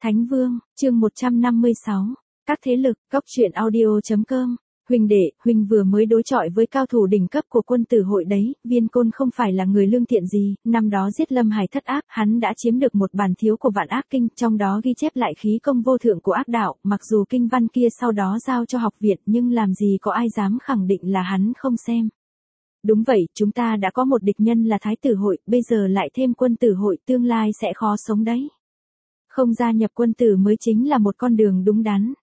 Thánh Vương, chương 156. Các thế lực, góc truyện audio.com. Huynh đệ, huynh vừa mới đối chọi với cao thủ đỉnh cấp của quân tử hội đấy, Viên Côn không phải là người lương thiện gì, năm đó giết Lâm Hải thất ác, hắn đã chiếm được một bản thiếu của vạn ác kinh, trong đó ghi chép lại khí công vô thượng của ác đạo, mặc dù kinh văn kia sau đó giao cho học viện nhưng làm gì có ai dám khẳng định là hắn không xem. Đúng vậy, chúng ta đã có một địch nhân là Thái tử hội, bây giờ lại thêm quân tử hội, tương lai sẽ khó sống đấy. Không gia nhập quân tử mới chính là một con đường đúng đắn.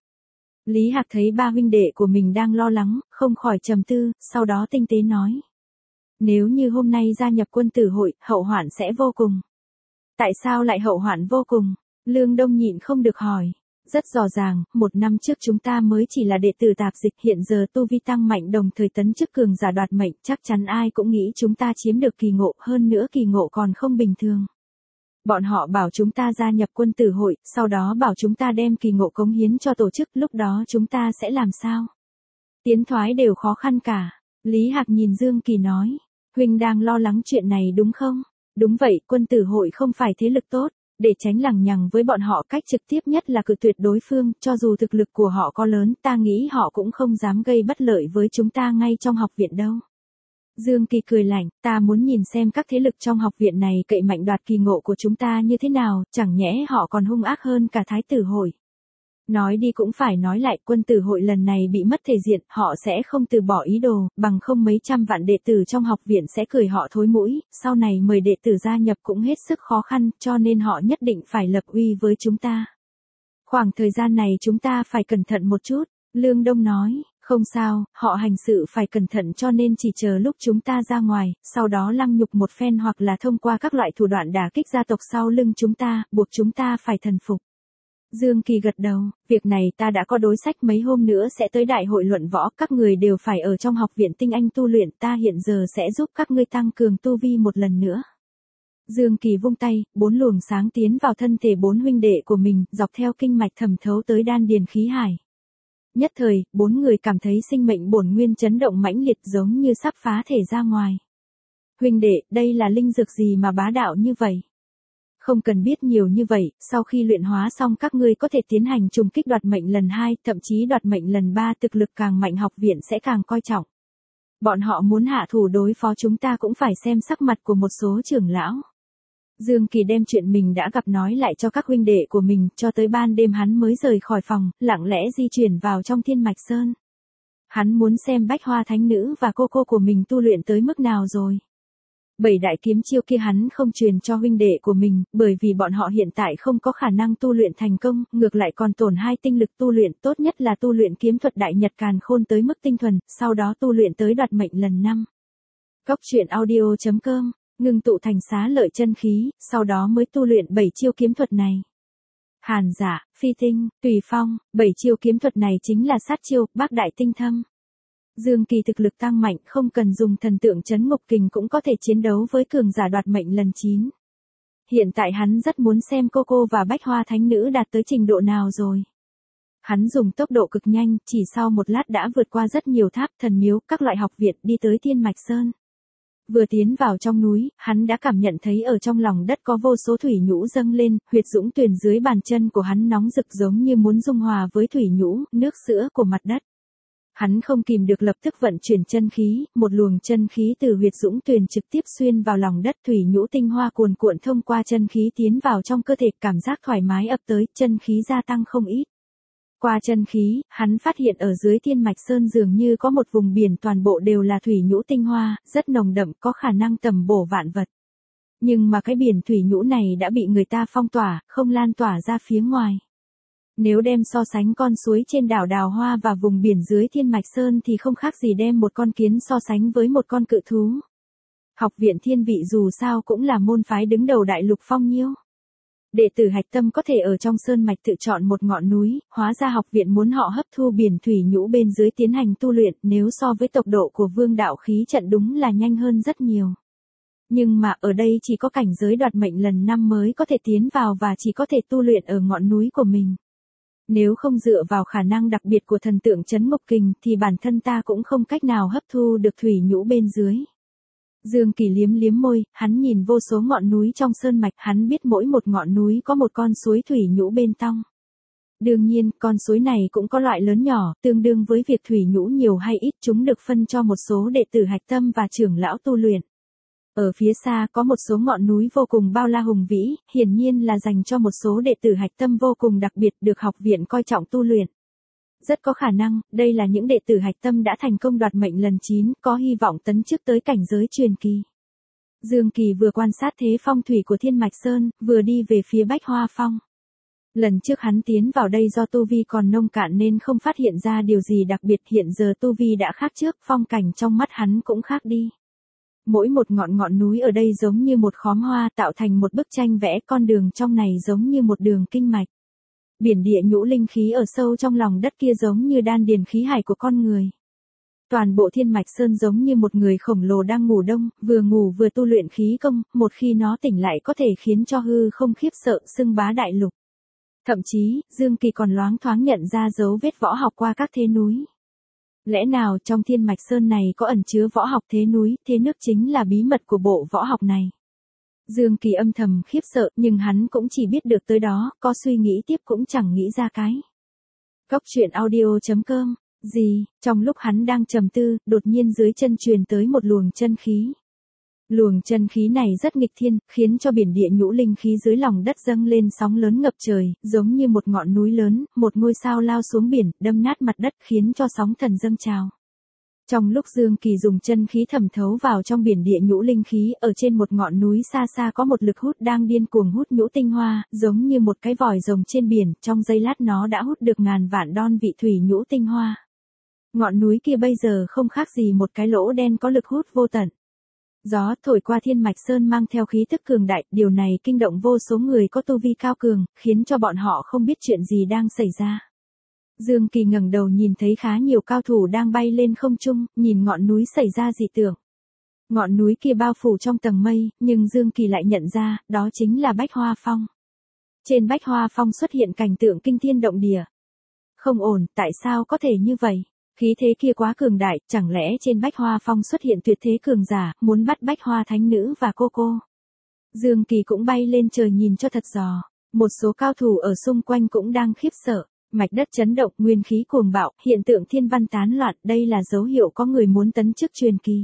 Lý Hạc thấy ba huynh đệ của mình đang lo lắng, không khỏi trầm tư, sau đó tinh tế nói. Nếu như hôm nay gia nhập quân tử hội, hậu hoạn sẽ vô cùng. Tại sao lại hậu hoạn vô cùng? Lương Đông nhịn không được hỏi. Rất rõ ràng, một năm trước chúng ta mới chỉ là đệ tử tạp dịch, hiện giờ tu vi tăng mạnh đồng thời tấn chức cường giả đoạt mệnh, chắc chắn ai cũng nghĩ chúng ta chiếm được kỳ ngộ, hơn nữa kỳ ngộ còn không bình thường. Bọn họ bảo chúng ta gia nhập quân tử hội, sau đó bảo chúng ta đem kỳ ngộ cống hiến cho tổ chức, lúc đó chúng ta sẽ làm sao? Tiến thoái đều khó khăn cả. Lý Hạc nhìn Dương Kỳ nói, huynh đang lo lắng chuyện này đúng không? Đúng vậy, quân tử hội không phải thế lực tốt, để tránh lằng nhằng với bọn họ cách trực tiếp nhất là cự tuyệt đối phương, cho dù thực lực của họ có lớn, ta nghĩ họ cũng không dám gây bất lợi với chúng ta ngay trong học viện đâu. Dương Kỳ cười lạnh, ta muốn nhìn xem các thế lực trong học viện này cậy mạnh đoạt kỳ ngộ của chúng ta như thế nào, chẳng nhẽ họ còn hung ác hơn cả Thái tử hội. Nói đi cũng phải nói lại, quân tử hội lần này bị mất thể diện, họ sẽ không từ bỏ ý đồ, bằng không mấy trăm vạn đệ tử trong học viện sẽ cười họ thối mũi, sau này mời đệ tử gia nhập cũng hết sức khó khăn, cho nên họ nhất định phải lập uy với chúng ta. Khoảng thời gian này chúng ta phải cẩn thận một chút, Lương Đông nói. Không sao, họ hành sự phải cẩn thận cho nên chỉ chờ lúc chúng ta ra ngoài, sau đó lăng nhục một phen hoặc là thông qua các loại thủ đoạn đả kích gia tộc sau lưng chúng ta, buộc chúng ta phải thần phục. Dương Kỳ gật đầu, việc này ta đã có đối sách, mấy hôm nữa sẽ tới đại hội luận võ, các người đều phải ở trong học viện tinh anh tu luyện, ta hiện giờ sẽ giúp các ngươi tăng cường tu vi một lần nữa. Dương Kỳ vung tay, 4 luồng sáng tiến vào thân thể 4 huynh đệ của mình, dọc theo kinh mạch thẩm thấu tới đan điền khí hải. Nhất thời, 4 người cảm thấy sinh mệnh bổn nguyên chấn động mãnh liệt giống như sắp phá thể ra ngoài. Huynh đệ, đây là linh dược gì mà bá đạo như vậy? Không cần biết nhiều như vậy, sau khi luyện hóa xong các ngươi có thể tiến hành trùng kích đoạt mệnh lần 2, thậm chí đoạt mệnh lần 3, thực lực càng mạnh học viện sẽ càng coi trọng. Bọn họ muốn hạ thủ đối phó chúng ta cũng phải xem sắc mặt của một số trưởng lão. Dương Kỳ đem chuyện mình đã gặp nói lại cho các huynh đệ của mình, cho tới ban đêm hắn mới rời khỏi phòng, lặng lẽ di chuyển vào trong Thiên Mạch Sơn. Hắn muốn xem Bách Hoa Thánh Nữ và cô của mình tu luyện tới mức nào rồi. 7 đại kiếm chiêu kia hắn không truyền cho huynh đệ của mình, bởi vì bọn họ hiện tại không có khả năng tu luyện thành công, ngược lại còn tổn 2 tinh lực tu luyện, tốt nhất là tu luyện kiếm thuật đại nhật càn khôn tới mức tinh thuần, sau đó tu luyện tới đoạt mệnh lần 5. Góc truyện audio.com. Ngưng tụ thành xá lợi chân khí, sau đó mới tu luyện 7 chiêu kiếm thuật này. Hàn Giả, Phi Tinh, Tùy Phong, 7 chiêu kiếm thuật này chính là sát chiêu, bác đại tinh thâm. Dương Kỳ thực lực tăng mạnh, không cần dùng thần tượng trấn ngục kình cũng có thể chiến đấu với cường giả đoạt mệnh lần 9. Hiện tại hắn rất muốn xem cô và Bách Hoa Thánh Nữ đạt tới trình độ nào rồi. Hắn dùng tốc độ cực nhanh, chỉ sau một lát đã vượt qua rất nhiều tháp, thần miếu, các loại học viện, đi tới Thiên Mạch Sơn. Vừa tiến vào trong núi, hắn đã cảm nhận thấy ở trong lòng đất có vô số thủy nhũ dâng lên, huyệt dũng tuyền dưới bàn chân của hắn nóng rực giống như muốn dung hòa với thủy nhũ, nước sữa của mặt đất. Hắn không kìm được lập tức vận chuyển chân khí, một luồng chân khí từ huyệt dũng tuyền trực tiếp xuyên vào lòng đất, thủy nhũ tinh hoa cuồn cuộn thông qua chân khí tiến vào trong cơ thể, cảm giác thoải mái ập tới, chân khí gia tăng không ít. Qua chân khí, hắn phát hiện ở dưới Thiên Mạch Sơn dường như có một vùng biển toàn bộ đều là thủy nhũ tinh hoa, rất nồng đậm, có khả năng tầm bổ vạn vật. Nhưng mà cái biển thủy nhũ này đã bị người ta phong tỏa, không lan tỏa ra phía ngoài. Nếu đem so sánh con suối trên đảo Đào Hoa và vùng biển dưới Thiên Mạch Sơn thì không khác gì đem một con kiến so sánh với một con cự thú. Học viện Thiên Vị dù sao cũng là môn phái đứng đầu đại lục phong nhiêu. Đệ tử hạch tâm có thể ở trong sơn mạch tự chọn một ngọn núi, hóa ra học viện muốn họ hấp thu biển thủy nhũ bên dưới tiến hành tu luyện, nếu so với tốc độ của vương đạo khí trận đúng là nhanh hơn rất nhiều. Nhưng mà ở đây chỉ có cảnh giới đoạt mệnh lần 5 mới có thể tiến vào và chỉ có thể tu luyện ở ngọn núi của mình. Nếu không dựa vào khả năng đặc biệt của thần tượng trấn ngục kình thì bản thân ta cũng không cách nào hấp thu được thủy nhũ bên dưới. Dương Kỳ liếm liếm môi, hắn nhìn vô số ngọn núi trong sơn mạch, hắn biết mỗi một ngọn núi có một con suối thủy nhũ bên trong. Đương nhiên, con suối này cũng có loại lớn nhỏ, tương đương với việc thủy nhũ nhiều hay ít, chúng được phân cho một số đệ tử hạch tâm và trưởng lão tu luyện. Ở phía xa có một số ngọn núi vô cùng bao la hùng vĩ, hiển nhiên là dành cho một số đệ tử hạch tâm vô cùng đặc biệt được học viện coi trọng tu luyện. Rất có khả năng, đây là những đệ tử hạch tâm đã thành công đoạt mệnh lần 9, có hy vọng tấn chức tới cảnh giới truyền kỳ. Dương Kỳ vừa quan sát thế phong thủy của Thiên Mạch Sơn, vừa đi về phía Bách Hoa Phong. Lần trước hắn tiến vào đây do tu vi còn nông cạn nên không phát hiện ra điều gì đặc biệt, hiện giờ tu vi đã khác trước, phong cảnh trong mắt hắn cũng khác đi. Mỗi một ngọn núi ở đây giống như một khóm hoa tạo thành một bức tranh vẽ, con đường trong này giống như một đường kinh mạch. Biển địa nhũ linh khí ở sâu trong lòng đất kia giống như đan điền khí hải của con người. Toàn bộ Thiên Mạch Sơn giống như một người khổng lồ đang ngủ đông, vừa ngủ vừa tu luyện khí công, một khi nó tỉnh lại có thể khiến cho hư không khiếp sợ, xưng bá đại lục. Thậm chí, Dương Kỳ còn loáng thoáng nhận ra dấu vết võ học qua các thế núi. Lẽ nào trong Thiên Mạch Sơn này có ẩn chứa võ học thế núi, thế nước chính là bí mật của bộ võ học này. Dương Kỳ âm thầm khiếp sợ, nhưng hắn cũng chỉ biết được tới đó, có suy nghĩ tiếp cũng chẳng nghĩ ra cái. Góc truyện audio.com. Gì, trong lúc hắn đang trầm tư, đột nhiên dưới chân truyền tới một luồng chân khí. Luồng chân khí này rất nghịch thiên, khiến cho biển địa nhũ linh khí dưới lòng đất dâng lên sóng lớn ngập trời, giống như một ngọn núi lớn, một ngôi sao lao xuống biển, đâm nát mặt đất khiến cho sóng thần dâng trào. Trong lúc Dương Kỳ dùng chân khí thẩm thấu vào trong biển địa nhũ linh khí, ở trên một ngọn núi xa xa có một lực hút đang điên cuồng hút nhũ tinh hoa, giống như một cái vòi rồng trên biển, trong giây lát nó đã hút được ngàn vạn đon vị thủy nhũ tinh hoa. Ngọn núi kia bây giờ không khác gì một cái lỗ đen có lực hút vô tận. Gió thổi qua Thiên Mạch Sơn mang theo khí tức cường đại, điều này kinh động vô số người có tu vi cao cường, khiến cho bọn họ không biết chuyện gì đang xảy ra. Dương Kỳ ngẩng đầu nhìn thấy khá nhiều cao thủ đang bay lên không trung, nhìn ngọn núi xảy ra dị tượng. Ngọn núi kia bao phủ trong tầng mây, nhưng Dương Kỳ lại nhận ra, đó chính là Bách Hoa Phong. Trên Bách Hoa Phong xuất hiện cảnh tượng kinh thiên động địa. Không ổn, tại sao có thể như vậy? Khí thế kia quá cường đại, chẳng lẽ trên Bách Hoa Phong xuất hiện tuyệt thế cường giả, muốn bắt Bách Hoa Thánh Nữ và cô? Dương Kỳ cũng bay lên trời nhìn cho thật rõ. Một số cao thủ ở xung quanh cũng đang khiếp sợ. Mạch đất chấn động, nguyên khí cuồng bạo, hiện tượng thiên văn tán loạn, đây là dấu hiệu có người muốn tấn chức truyền kỳ.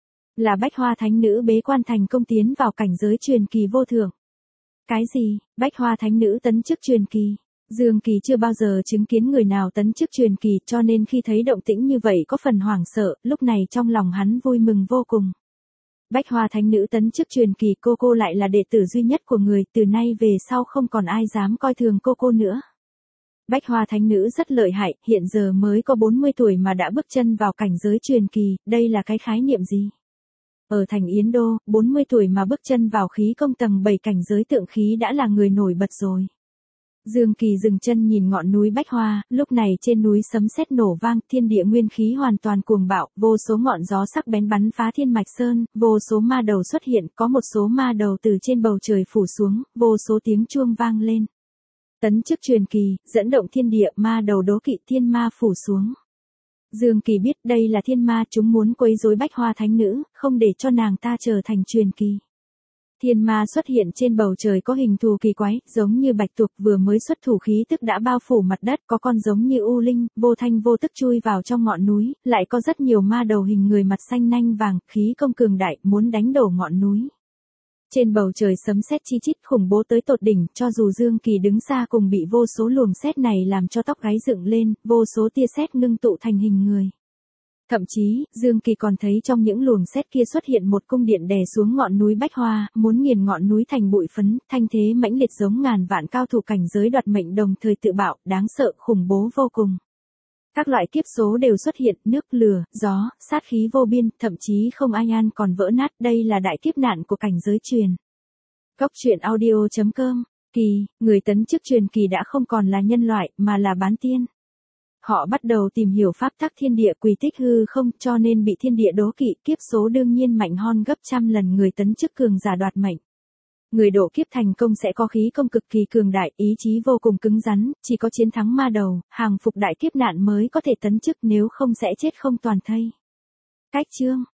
Là Bách Hoa Thánh Nữ bế quan thành công tiến vào cảnh giới truyền kỳ vô thượng. Cái gì? Bách Hoa Thánh Nữ tấn chức truyền kỳ? Dương Kỳ chưa bao giờ chứng kiến người nào tấn chức truyền kỳ, cho nên khi thấy động tĩnh như vậy có phần hoảng sợ, lúc này trong lòng hắn vui mừng vô cùng. Bách Hoa Thánh Nữ tấn chức truyền kỳ, cô lại là đệ tử duy nhất của người, từ nay về sau không còn ai dám coi thường cô nữa. Bách Hoa Thánh Nữ rất lợi hại, hiện giờ mới có 40 tuổi mà đã bước chân vào cảnh giới truyền kỳ, đây là cái khái niệm gì? Ở thành Yến Đô, 40 tuổi mà bước chân vào khí công tầng 7 cảnh giới tượng khí đã là người nổi bật rồi. Dương Kỳ dừng chân nhìn ngọn núi Bách Hoa, lúc này trên núi sấm sét nổ vang, thiên địa nguyên khí hoàn toàn cuồng bạo, vô số ngọn gió sắc bén bắn phá Thiên Mạch Sơn, vô số ma đầu xuất hiện, có một số ma đầu từ trên bầu trời phủ xuống, vô số tiếng chuông vang lên. Tấn chức truyền kỳ, dẫn động thiên địa, ma đầu đố kỵ, thiên ma phủ xuống. Dương Kỳ biết đây là thiên ma, chúng muốn quấy rối Bách Hoa Thánh Nữ, không để cho nàng ta trở thành truyền kỳ. Thiên ma xuất hiện trên bầu trời có hình thù kỳ quái, giống như bạch tuộc, vừa mới xuất thủ khí tức đã bao phủ mặt đất, có con giống như u linh, vô thanh vô tức chui vào trong ngọn núi, lại có rất nhiều ma đầu hình người mặt xanh nanh vàng, khí công cường đại, muốn đánh đổ ngọn núi. Trên bầu trời sấm sét chi chít khủng bố tới tột đỉnh, cho dù Dương Kỳ đứng xa cùng bị vô số luồng sét này làm cho tóc gáy dựng lên, vô số tia sét ngưng tụ thành hình người. Thậm chí, Dương Kỳ còn thấy trong những luồng sét kia xuất hiện một cung điện đè xuống ngọn núi Bách Hoa, muốn nghiền ngọn núi thành bụi phấn, thanh thế mãnh liệt giống ngàn vạn cao thủ cảnh giới đoạt mệnh đồng thời tự bạo, đáng sợ, khủng bố vô cùng. Các loại kiếp số đều xuất hiện, nước, lửa, gió, sát khí vô biên, thậm chí không ai an còn vỡ nát, đây là đại kiếp nạn của cảnh giới truyền. Góc truyện audio.com. Kỳ, người tấn chức truyền kỳ đã không còn là nhân loại, mà là bán tiên. Họ bắt đầu tìm hiểu pháp tắc thiên địa, quy tích hư không, cho nên bị thiên địa đố kỵ, kiếp số đương nhiên mạnh hơn gấp trăm lần người tấn chức cường giả đoạt mệnh. Người độ kiếp thành công sẽ có khí công cực kỳ cường đại, ý chí vô cùng cứng rắn, chỉ có chiến thắng ma đầu, hàng phục đại kiếp nạn mới có thể tấn chức, nếu không sẽ chết không toàn thây. Cách chương